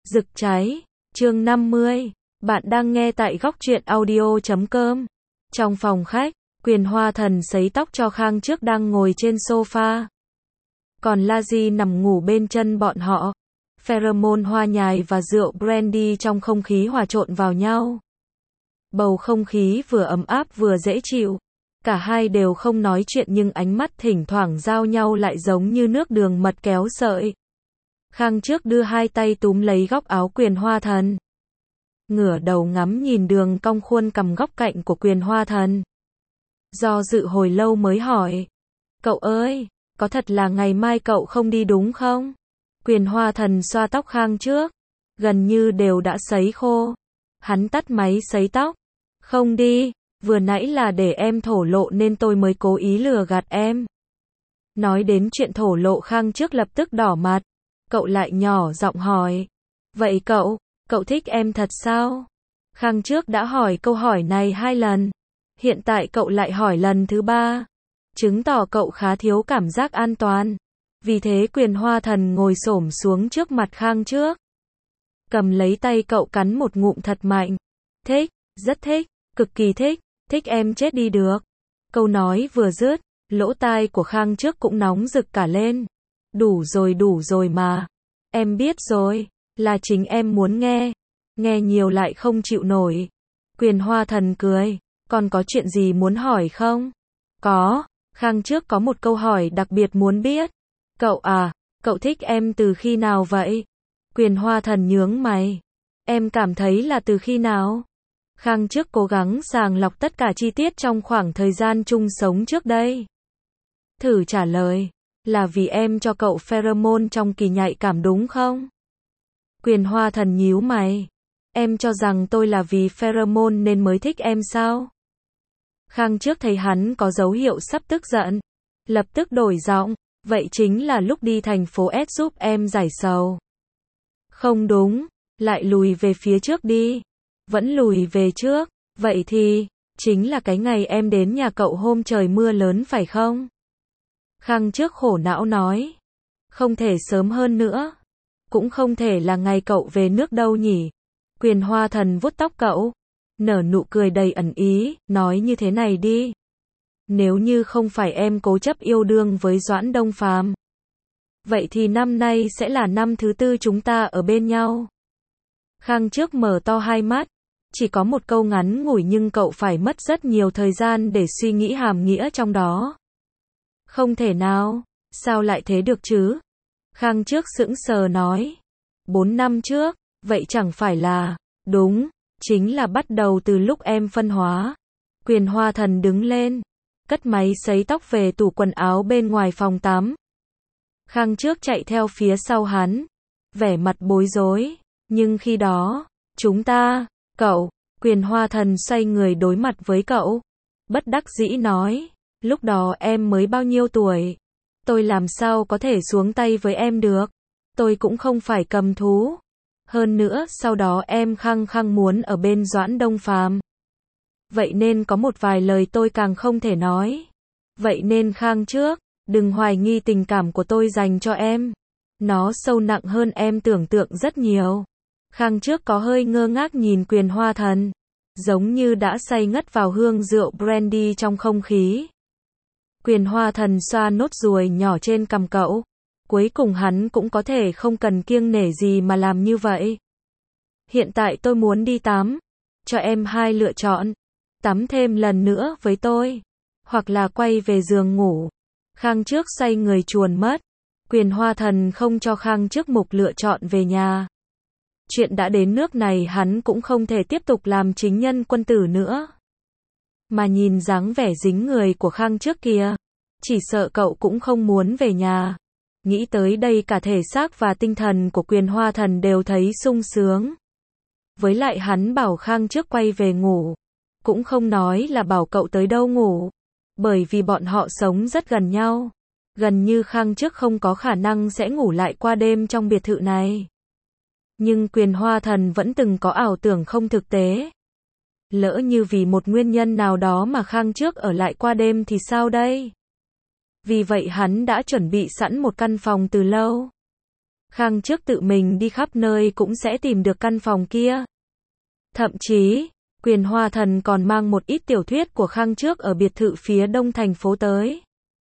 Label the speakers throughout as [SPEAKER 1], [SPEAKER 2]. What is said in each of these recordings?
[SPEAKER 1] Rực cháy, chương 50, bạn đang nghe tại góc truyện audio.com. Trong phòng khách, Quyền Hoa Thần sấy tóc cho Khang Trước đang ngồi trên sofa. Còn La Di nằm ngủ bên chân bọn họ. Pheromone hoa nhài và rượu brandy trong không khí hòa trộn vào nhau. Bầu không khí vừa ấm áp vừa dễ chịu. Cả hai đều không nói chuyện nhưng ánh mắt thỉnh thoảng giao nhau lại giống như nước đường mật kéo sợi. Khang Trước đưa hai tay túm lấy góc áo Quyền Hoa Thần. Ngửa đầu ngắm nhìn đường cong khuôn cằm góc cạnh của Quyền Hoa Thần. Do dự hồi lâu mới hỏi. Cậu ơi, có thật là ngày mai cậu không đi đúng không? Quyền Hoa Thần xoa tóc Khang Trước. Gần như đều đã sấy khô. Hắn tắt máy sấy tóc. Không đi, vừa nãy là để em thổ lộ nên tôi mới cố ý lừa gạt em. Nói đến chuyện thổ lộ Khang Trước lập tức đỏ mặt. Cậu lại nhỏ giọng hỏi. Vậy cậu thích em thật sao? Khang Trước đã hỏi câu hỏi này 2 lần. Hiện tại cậu lại hỏi lần thứ 3. Chứng tỏ cậu khá thiếu cảm giác an toàn. Vì thế Quyền Hoa Thần ngồi xổm xuống trước mặt Khang Trước. Cầm lấy tay cậu cắn một ngụm thật mạnh. Thích, rất thích, cực kỳ thích em chết đi được. Câu nói vừa dứt, lỗ tai của Khang Trước cũng nóng rực cả lên. Đủ rồi mà. Em biết rồi, là chính em muốn nghe. Nghe nhiều lại không chịu nổi. Quyền Hoa Thần cười. Còn có chuyện gì muốn hỏi không? Có. Khang Trước có một câu hỏi đặc biệt muốn biết. Cậu thích em từ khi nào vậy? Quyền Hoa Thần nhướng mày. Em cảm thấy là từ khi nào? Khang Trước cố gắng sàng lọc tất cả chi tiết trong khoảng thời gian chung sống trước đây. Thử trả lời. Là vì em cho cậu pheromone trong kỳ nhạy cảm đúng không? Quyền Hoa Thần nhíu mày. Em cho rằng tôi là vì pheromone nên mới thích em sao? Khang Trước thấy hắn có dấu hiệu sắp tức giận. Lập tức đổi giọng. Vậy chính là lúc đi thành phố S giúp em giải sầu. Không đúng. Lại lùi về phía trước đi. Vẫn lùi về trước. Vậy thì, chính là cái ngày em đến nhà cậu hôm trời mưa lớn phải không? Khang Trước khổ não nói. Không thể sớm hơn nữa. Cũng không thể là ngày cậu về nước đâu nhỉ. Quyền Hoa Thần vuốt tóc cậu. Nở nụ cười đầy ẩn ý, nói như thế này đi. Nếu như không phải em cố chấp yêu đương với Doãn Đông Phàm, vậy thì năm nay sẽ là năm thứ 4 chúng ta ở bên nhau. Khang Trước mở to hai mắt. Chỉ có một câu ngắn ngủi nhưng cậu phải mất rất nhiều thời gian để suy nghĩ hàm nghĩa trong đó. Không thể nào, sao lại thế được chứ? Khang Trước sững sờ nói. 4 năm trước, vậy chẳng phải là, đúng, chính là bắt đầu từ lúc em phân hóa. Quyền Hoa Thần đứng lên, cất máy sấy tóc về tủ quần áo bên ngoài phòng tắm. Khang Trước chạy theo phía sau hắn, vẻ mặt bối rối, nhưng khi đó, cậu, Quyền Hoa Thần xoay người đối mặt với cậu, bất đắc dĩ nói, lúc đó em mới bao nhiêu tuổi, tôi làm sao có thể xuống tay với em được, tôi cũng không phải cầm thú. Hơn nữa, sau đó em khăng khăng muốn ở bên Doãn Đông Phàm. Vậy nên có một vài lời tôi càng không thể nói. Vậy nên Khang Trước, đừng hoài nghi tình cảm của tôi dành cho em. Nó sâu nặng hơn em tưởng tượng rất nhiều. Khang Trước có hơi ngơ ngác nhìn Quyền Hoa Thần. Giống như đã say ngất vào hương rượu brandy trong không khí. Quyền Hoa Thần xoa nốt ruồi nhỏ trên cằm cậu. Cuối cùng hắn cũng có thể không cần kiêng nể gì mà làm như vậy. Hiện tại tôi muốn đi tắm. Cho em 2 lựa chọn. Tắm thêm lần nữa với tôi. Hoặc là quay về giường ngủ. Khang Trước xoay người chuồn mất. Quyền Hoa Thần không cho Khang Trước mục lựa chọn về nhà. Chuyện đã đến nước này hắn cũng không thể tiếp tục làm chính nhân quân tử nữa. Mà nhìn dáng vẻ dính người của Khang Trước kia. Chỉ sợ cậu cũng không muốn về nhà. Nghĩ tới đây cả thể xác và tinh thần của Quyền Hoa Thần đều thấy sung sướng. Với lại hắn bảo Khang Trước quay về ngủ. Cũng không nói là bảo cậu tới đâu ngủ. Bởi vì bọn họ sống rất gần nhau. Gần như Khang Trước không có khả năng sẽ ngủ lại qua đêm trong biệt thự này. Nhưng Quyền Hoa Thần vẫn từng có ảo tưởng không thực tế. Lỡ như vì một nguyên nhân nào đó mà Khang Trước ở lại qua đêm thì sao đây? Vì vậy hắn đã chuẩn bị sẵn một căn phòng từ lâu. Khang Trước tự mình đi khắp nơi cũng sẽ tìm được căn phòng kia. Thậm chí, Quyền Hoa Thần còn mang một ít tiểu thuyết của Khang Trước ở biệt thự phía đông thành phố tới.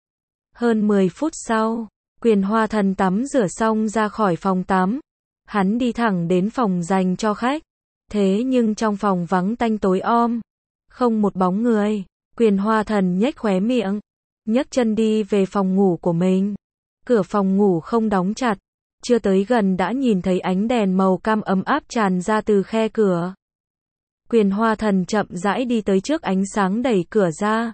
[SPEAKER 1] Hơn 10 phút sau, Quyền Hoa Thần tắm rửa xong ra khỏi phòng tắm. Hắn đi thẳng đến phòng dành cho khách. Thế nhưng trong phòng vắng tanh tối om. Không một bóng người. Quyền Hoa Thần nhếch khóe miệng. Nhấc chân đi về phòng ngủ của mình. Cửa phòng ngủ không đóng chặt. Chưa tới gần đã nhìn thấy ánh đèn màu cam ấm áp tràn ra từ khe cửa. Quyền Hoa Thần chậm rãi đi tới trước ánh sáng đẩy cửa ra.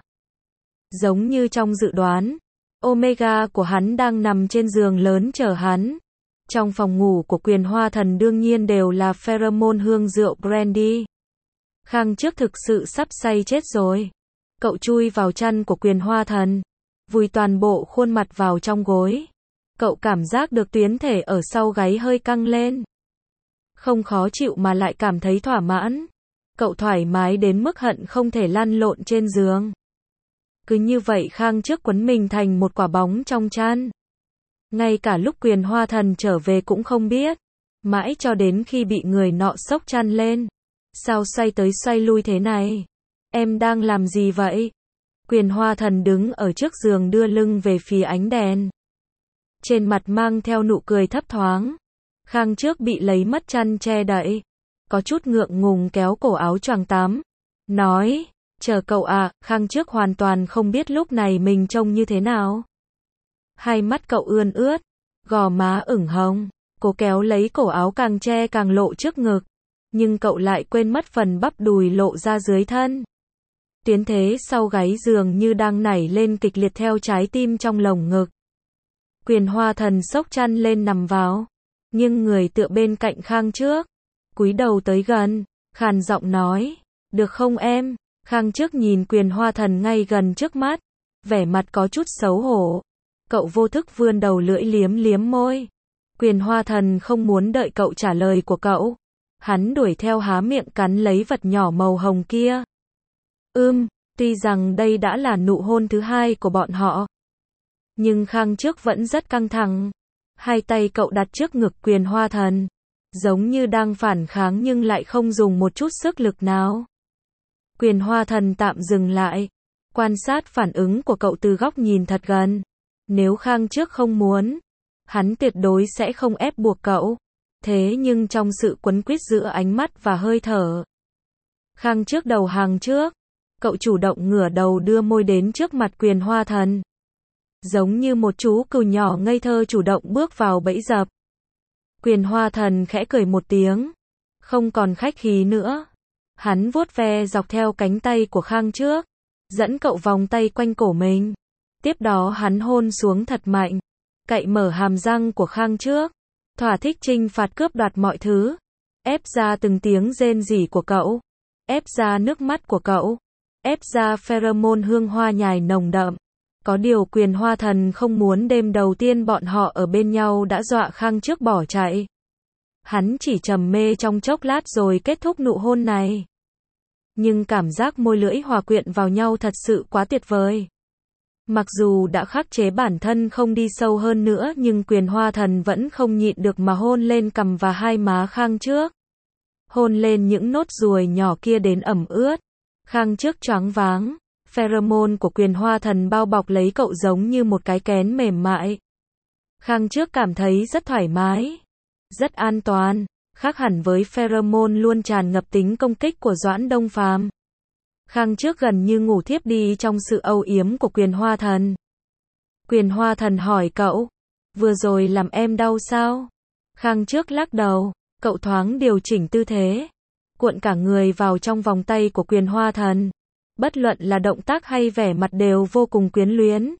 [SPEAKER 1] Giống như trong dự đoán, Omega của hắn đang nằm trên giường lớn chờ hắn. Trong phòng ngủ của Quyền Hoa Thần đương nhiên đều là pheromone hương rượu brandy. Khang Trước thực sự sắp say chết rồi. Cậu chui vào chăn của Quyền Hoa Thần, vùi toàn bộ khuôn mặt vào trong gối. Cậu cảm giác được tuyến thể ở sau gáy hơi căng lên. Không khó chịu mà lại cảm thấy thỏa mãn. Cậu thoải mái đến mức hận không thể lăn lộn trên giường. Cứ như vậy Khang Trước quấn mình thành một quả bóng trong chăn. Ngay cả lúc Quyền Hoa Thần trở về cũng không biết. Mãi cho đến khi bị người nọ xốc chăn lên. Sao xoay tới xoay lui thế này? Em đang làm gì vậy? Quyền Hoa Thần đứng ở trước giường đưa lưng về phía ánh đèn. Trên mặt mang theo nụ cười thấp thoáng. Khang Trước bị lấy mất chăn che đậy. Có chút ngượng ngùng kéo cổ áo choàng tắm. Nói, chờ cậu à, Khang Trước hoàn toàn không biết lúc này mình trông như thế nào. Hai mắt cậu ươn ướt, gò má ửng hồng. Cố kéo lấy cổ áo càng che càng lộ trước ngực. Nhưng cậu lại quên mất phần bắp đùi lộ ra dưới thân. Tuyến thế sau gáy giường như đang nảy lên kịch liệt theo trái tim trong lồng ngực. Quyền Hoa Thần xốc chăn lên nằm vào. Nhưng người tựa bên cạnh Khang Trước. Cúi đầu tới gần, khàn giọng nói. Được không em? Khang Trước nhìn Quyền Hoa Thần ngay gần trước mắt. Vẻ mặt có chút xấu hổ. Cậu vô thức vươn đầu lưỡi liếm liếm môi. Quyền Hoa Thần không muốn đợi cậu trả lời của cậu. Hắn đuổi theo há miệng cắn lấy vật nhỏ màu hồng kia. Tuy rằng đây đã là nụ hôn thứ hai của bọn họ. Nhưng Khang Trước vẫn rất căng thẳng. Hai tay cậu đặt trước ngực Quyền Hoa Thần. Giống như đang phản kháng nhưng lại không dùng một chút sức lực nào. Quyền Hoa Thần tạm dừng lại. Quan sát phản ứng của cậu từ góc nhìn thật gần. Nếu Khang Trước không muốn, hắn tuyệt đối sẽ không ép buộc cậu. Thế nhưng trong sự quấn quýt giữa ánh mắt và hơi thở, Khang Trước đầu hàng trước. Cậu chủ động ngửa đầu đưa môi đến trước mặt Quyền Hoa Thần. Giống như một chú cừu nhỏ ngây thơ chủ động bước vào bẫy dập. Quyền Hoa Thần khẽ cười một tiếng. Không còn khách khí nữa. Hắn vuốt ve dọc theo cánh tay của Khang Trước. Dẫn cậu vòng tay quanh cổ mình. Tiếp đó hắn hôn xuống thật mạnh. Cạy mở hàm răng của Khang Trước. Thỏa thích trinh phạt cướp đoạt mọi thứ. Ép ra từng tiếng rên rỉ của cậu. Ép ra nước mắt của cậu. Ép ra pheromone hương hoa nhài nồng đậm. Có điều Quyền Hoa Thần không muốn đêm đầu tiên bọn họ ở bên nhau đã dọa Khang Trước bỏ chạy. Hắn chỉ trầm mê trong chốc lát rồi kết thúc nụ hôn này. Nhưng cảm giác môi lưỡi hòa quyện vào nhau thật sự quá tuyệt vời. Mặc dù đã khắc chế bản thân không đi sâu hơn nữa nhưng Quyền Hoa Thần vẫn không nhịn được mà hôn lên cằm và hai má Khang Trước. Hôn lên những nốt ruồi nhỏ kia đến ẩm ướt. Khang Trước choáng váng. Pheromone của Quyền Hoa Thần bao bọc lấy cậu giống như một cái kén mềm mại. Khang Trước cảm thấy rất thoải mái. Rất an toàn. Khác hẳn với pheromone luôn tràn ngập tính công kích của Doãn Đông Phàm. Khang Trước gần như ngủ thiếp đi trong sự âu yếm của Quyền Hoa Thần. Quyền Hoa Thần hỏi cậu. Vừa rồi làm em đau sao? Khang Trước lắc đầu. Cậu thoáng điều chỉnh tư thế. Cuộn cả người vào trong vòng tay của Quyền Hoa Thần. Bất luận là động tác hay vẻ mặt đều vô cùng quyến luyến.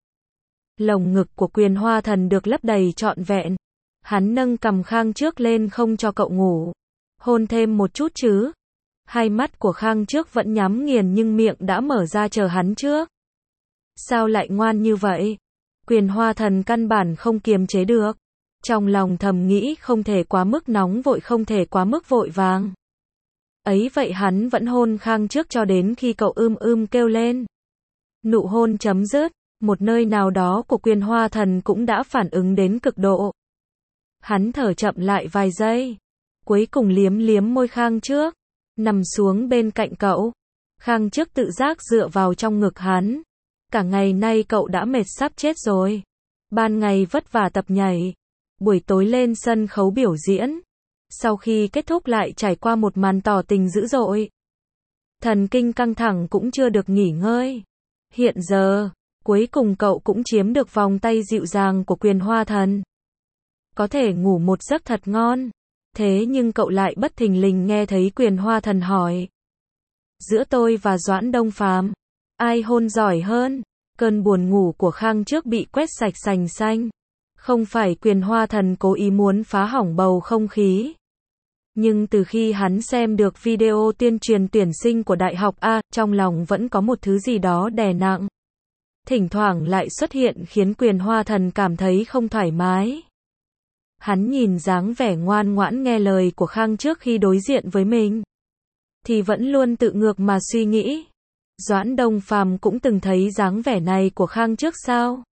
[SPEAKER 1] Lồng ngực của Quyền Hoa Thần được lấp đầy trọn vẹn. Hắn nâng cằm Khang Trước lên không cho cậu ngủ. Hôn thêm một chút chứ. Hai mắt của Khang Trước vẫn nhắm nghiền nhưng miệng đã mở ra chờ hắn trước. Sao lại ngoan như vậy? Quyền Hoa Thần căn bản không kiềm chế được. Trong lòng thầm nghĩ không thể quá mức nóng vội, không thể quá mức vội vàng. Ấy vậy hắn vẫn hôn Khang Trước cho đến khi cậu kêu lên. Nụ hôn chấm dứt, một nơi nào đó của Quyền Hoa Thần cũng đã phản ứng đến cực độ. Hắn thở chậm lại vài giây. Cuối cùng liếm liếm môi Khang Trước. Nằm xuống bên cạnh cậu. Khang Trước tự giác dựa vào trong ngực hắn. Cả ngày nay cậu đã mệt sắp chết rồi. Ban ngày vất vả tập nhảy. Buổi tối lên sân khấu biểu diễn. Sau khi kết thúc lại trải qua một màn tỏ tình dữ dội. Thần kinh căng thẳng cũng chưa được nghỉ ngơi. Hiện giờ, cuối cùng cậu cũng chiếm được vòng tay dịu dàng của Quyền Hoa Thần. Có thể ngủ một giấc thật ngon. Thế nhưng cậu lại bất thình lình nghe thấy Quyền Hoa Thần hỏi. Giữa tôi và Doãn Đông Phàm, ai hôn giỏi hơn? Cơn buồn ngủ của Khang Trước bị quét sạch sành xanh. Không phải Quyền Hoa Thần cố ý muốn phá hỏng bầu không khí. Nhưng từ khi hắn xem được video tuyên truyền tuyển sinh của Đại học A, trong lòng vẫn có một thứ gì đó đè nặng. Thỉnh thoảng lại xuất hiện khiến Quyền Hoa Thần cảm thấy không thoải mái. Hắn nhìn dáng vẻ ngoan ngoãn nghe lời của Khang Trước khi đối diện với mình. Thì vẫn luôn tự ngược mà suy nghĩ. Doãn Đông Phàm cũng từng thấy dáng vẻ này của Khang Trước sao?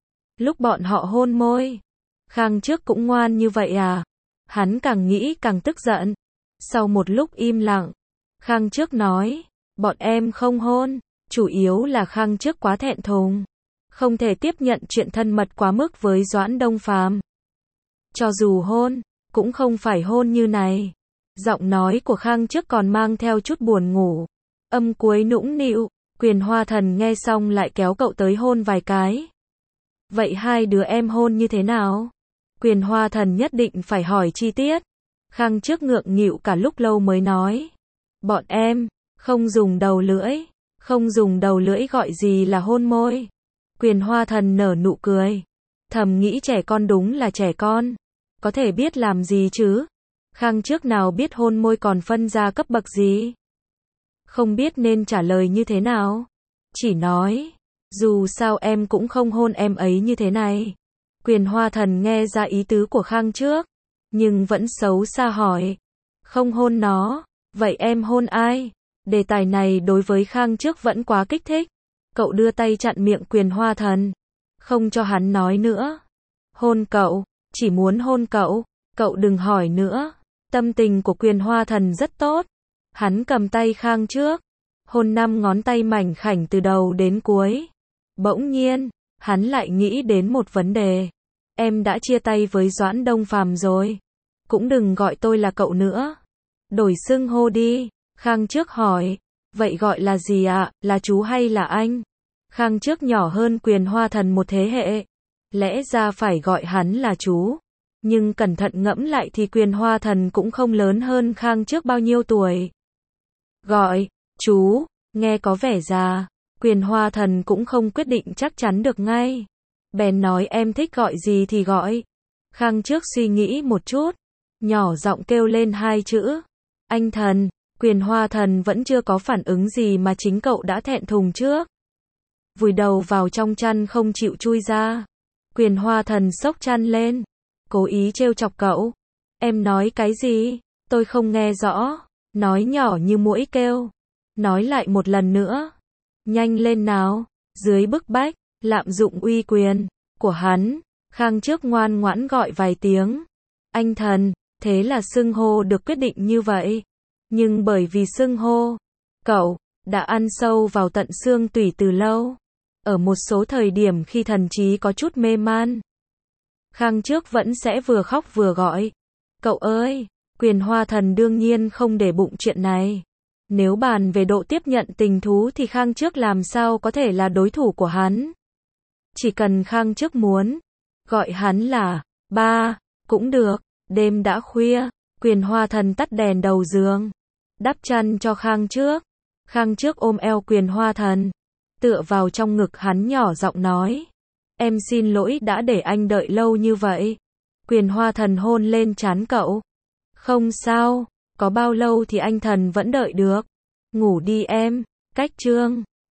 [SPEAKER 1] Lúc bọn họ hôn môi, Khang Trước cũng ngoan như vậy à? Hắn càng nghĩ càng tức giận. Sau một lúc im lặng, Khang Trước nói, bọn em không hôn, chủ yếu là Khang Trước quá thẹn thùng, không thể tiếp nhận chuyện thân mật quá mức với Doãn Đông Phàm. Cho dù hôn, cũng không phải hôn như này. Giọng nói của Khang Trước còn mang theo chút buồn ngủ. Âm cuối nũng nịu. Quyền Hoa Thần nghe xong lại kéo cậu tới hôn vài cái. Vậy hai đứa em hôn như thế nào? Quyền Hoa Thần nhất định phải hỏi chi tiết. Khang Trước ngượng nghịu cả lúc lâu mới nói. Bọn em, không dùng đầu lưỡi. Không dùng đầu lưỡi gọi gì là hôn môi. Quyền Hoa Thần nở nụ cười. Thầm nghĩ trẻ con đúng là trẻ con. Có thể biết làm gì chứ? Khang Trước nào biết hôn môi còn phân ra cấp bậc gì? Không biết nên trả lời như thế nào. Chỉ nói, dù sao em cũng không hôn em ấy như thế này. Quyền Hoa Thần nghe ra ý tứ của Khang Trước, nhưng vẫn xấu xa hỏi. Không hôn nó, vậy em hôn ai? Đề tài này đối với Khang Trước vẫn quá kích thích. Cậu đưa tay chặn miệng Quyền Hoa Thần, không cho hắn nói nữa. Hôn cậu, chỉ muốn hôn cậu, cậu đừng hỏi nữa. Tâm tình của Quyền Hoa Thần rất tốt. Hắn cầm tay Khang Trước, hôn 5 ngón tay mảnh khảnh từ đầu đến cuối. Bỗng nhiên, hắn lại nghĩ đến một vấn đề. Em đã chia tay với Doãn Đông Phàm rồi. Cũng đừng gọi tôi là cậu nữa. Đổi xưng hô đi. Khang Trước hỏi. Vậy gọi là gì ạ? Là chú hay là anh? Khang Trước nhỏ hơn Quyền Hoa Thần một thế hệ. Lẽ ra phải gọi hắn là chú. Nhưng cẩn thận ngẫm lại thì Quyền Hoa Thần cũng không lớn hơn Khang Trước bao nhiêu tuổi. Gọi, chú, nghe có vẻ già. Quyền Hoa Thần cũng không quyết định chắc chắn được ngay. Bèn nói em thích gọi gì thì gọi. Khang Trước suy nghĩ một chút, nhỏ giọng kêu lên 2 chữ. Anh Thần. Quyền Hoa Thần vẫn chưa có phản ứng gì mà chính cậu đã thẹn thùng trước. Vùi đầu vào trong chăn không chịu chui ra. Quyền Hoa Thần xốc chăn lên, cố ý trêu chọc cậu. Em nói cái gì? Tôi không nghe rõ. Nói nhỏ như muỗi kêu. Nói lại một lần nữa. Nhanh lên nào. Dưới bức bách, lạm dụng uy quyền của hắn, Khang Trước ngoan ngoãn gọi vài tiếng. Anh Thần, thế là xưng hô được quyết định như vậy. Nhưng bởi vì xưng hô, cậu đã ăn sâu vào tận xương tủy từ lâu. Ở một số thời điểm khi thần trí có chút mê man, Khang Trước vẫn sẽ vừa khóc vừa gọi. Cậu ơi! Quyền Hoa Thần đương nhiên không để bụng chuyện này. Nếu bàn về độ tiếp nhận tình thú thì Khang Trước làm sao có thể là đối thủ của hắn. Chỉ cần Khang Trước muốn, gọi hắn là ba, cũng được. Đêm đã khuya, Quyền Hoa Thần tắt đèn đầu giường, đắp chăn cho Khang Trước. Khang Trước ôm eo Quyền Hoa Thần, tựa vào trong ngực hắn nhỏ giọng nói. Em xin lỗi đã để anh đợi lâu như vậy. Quyền Hoa Thần hôn lên trán cậu. Không sao, có bao lâu thì anh Thần vẫn đợi được. Ngủ đi em. Cách chương